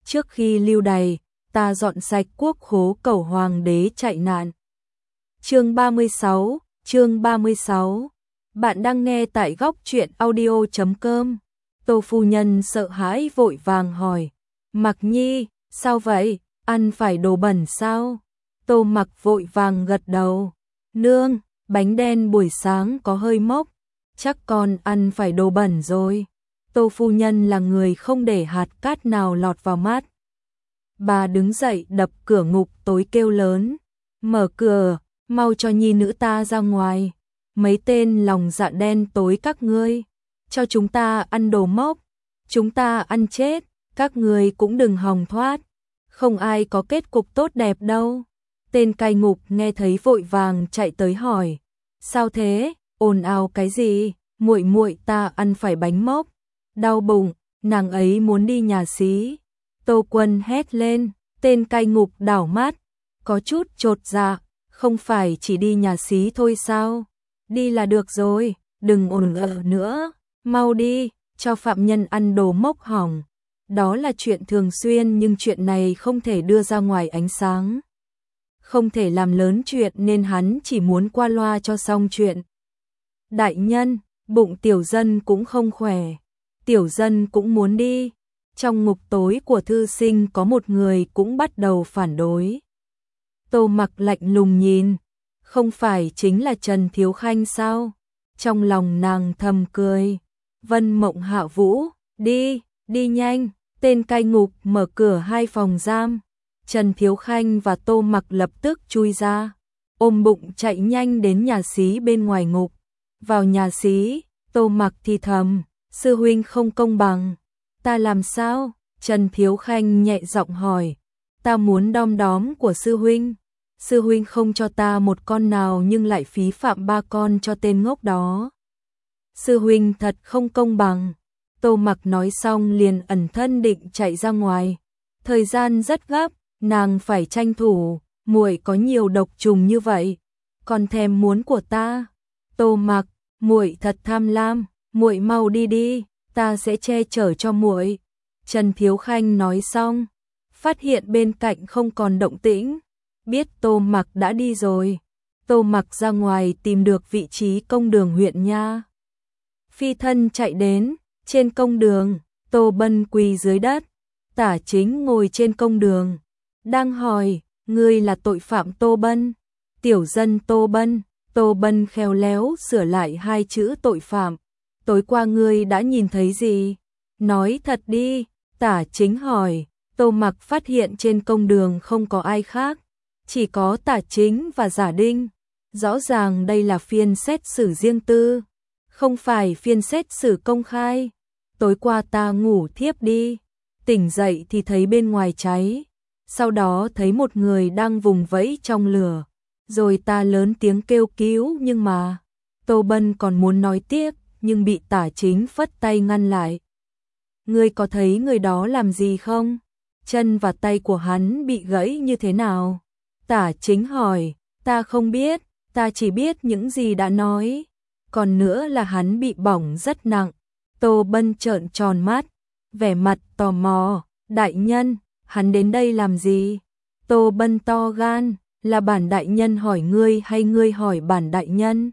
trước khi lưu đày, ta dọn sạch quốc khố cầu hoàng đế chạy nạn. Chương 36. Bạn đang nghe tại góc truyện audio.com. Tô phu nhân sợ hãi vội vàng hỏi, Mặc Nhi, sao vậy, ăn phải đồ bẩn sao? Tô Mặc vội vàng gật đầu, nương, bánh đen buổi sáng có hơi mốc, chắc con ăn phải đồ bẩn rồi. Tô phu nhân là người không để hạt cát nào lọt vào mắt. Bà đứng dậy đập cửa ngục tối kêu lớn, mở cửa, mau cho nhi nữ ta ra ngoài. Mấy tên lòng dạ đen tối các ngươi, cho chúng ta ăn đồ mốc, chúng ta ăn chết, các ngươi cũng đừng hòng thoát, không ai có kết cục tốt đẹp đâu. Tên cai ngục nghe thấy vội vàng chạy tới hỏi, sao thế, ồn ào cái gì? Muội muội ta ăn phải bánh mốc, đau bụng, nàng ấy muốn đi nhà xí. Tô Quân hét lên, tên cai ngục đảo mắt, có chút chột dạ, không phải chỉ đi nhà xí thôi sao? Đi là được rồi, đừng ồn ào nữa, mau đi, cho phạm nhân ăn đồ mốc hỏng. Đó là chuyện thường xuyên nhưng chuyện này không thể đưa ra ngoài ánh sáng. Không thể làm lớn chuyện nên hắn chỉ muốn qua loa cho xong chuyện. Đại nhân, bụng tiểu dân cũng không khỏe, tiểu dân cũng muốn đi. Trong ngục tối của thư sinh có một người cũng bắt đầu phản đối. Tô Mặc lạnh lùng nhìn, không phải chính là Trần Thiếu Khanh sao? Trong lòng nàng thầm cười, Vân Mộng Hạ Vũ, đi, đi nhanh. Tên cai ngục mở cửa hai phòng giam, Trần Thiếu Khanh và Tô Mặc lập tức chui ra, ôm bụng chạy nhanh đến nhà xí bên ngoài ngục. Vào nhà xí, Tô Mặc thì thầm, sư huynh không công bằng. Ta làm sao? Trần Thiếu Khanh nhẹ giọng hỏi, ta muốn đom đóm của sư huynh. Sư huynh không cho ta một con nào nhưng lại phí phạm 3 con cho tên ngốc đó. Sư huynh thật không công bằng. Tô Mặc nói xong liền ẩn thân định chạy ra ngoài. Thời gian rất gấp, nàng phải tranh thủ, muội có nhiều độc trùng như vậy, còn thèm muốn của ta. Tô Mặc, muội thật tham lam, muội mau đi đi, ta sẽ che chở cho muội. Trần Thiếu Khanh nói xong, phát hiện bên cạnh không còn động tĩnh, biết Tô Mặc đã đi rồi. Tô Mặc ra ngoài tìm được vị trí công đường huyện nha. Phi thân chạy đến, trên công đường, Tô Bân quỳ dưới đất, Tả Chính ngồi trên công đường, đang hỏi, ngươi là tội phạm Tô Bân? Tiểu dân Tô Bân. Tô Bân khéo léo sửa lại 2 chữ tội phạm. Tối qua ngươi đã nhìn thấy gì? Nói thật đi. Tả Chính hỏi. Tô Mặc phát hiện trên công đường không có ai khác, chỉ có Tả Chính và Giả Đinh. Rõ ràng đây là phiên xét xử riêng tư, không phải phiên xét xử công khai. Tối qua ta ngủ thiếp đi, tỉnh dậy thì thấy bên ngoài cháy, sau đó thấy một người đang vùng vẫy trong lửa, rồi ta lớn tiếng kêu cứu nhưng mà... Tô Bân còn muốn nói tiếp nhưng bị Tả Chính phất tay ngăn lại. Ngươi có thấy người đó làm gì không? Chân và tay của hắn bị gãy như thế nào? Tả Chính hỏi. Ta không biết, ta chỉ biết những gì đã nói. Còn nữa là hắn bị bỏng rất nặng. Tô Bân trợn tròn mắt, vẻ mặt tò mò. Đại nhân, hắn đến đây làm gì? Tô Bân to gan, là bản đại nhân hỏi ngươi hay ngươi hỏi bản đại nhân?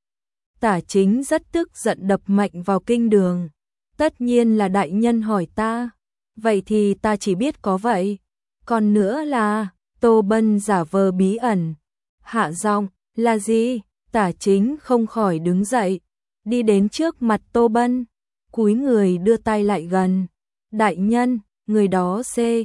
Tả Chính rất tức giận đập mạnh vào kinh đường. Tất nhiên là đại nhân hỏi ta. Vậy thì ta chỉ biết có vậy. Còn nữa là... Tô Bân giả vờ bí ẩn. Hạ giọng, là gì? Tả Chính không khỏi đứng dậy, đi đến trước mặt Tô Bân, cúi người đưa tay lại gần. Đại nhân, người đó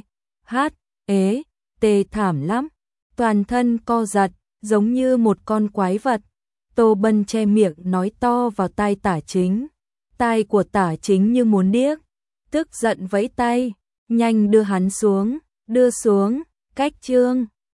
tê thảm lắm, toàn thân co giật, giống như một con quái vật. Tô Bân che miệng nói to vào tai Tả Chính. Tai của Tả Chính như muốn điếc, tức giận vẫy tay, nhanh đưa hắn xuống, đưa xuống, cách chương.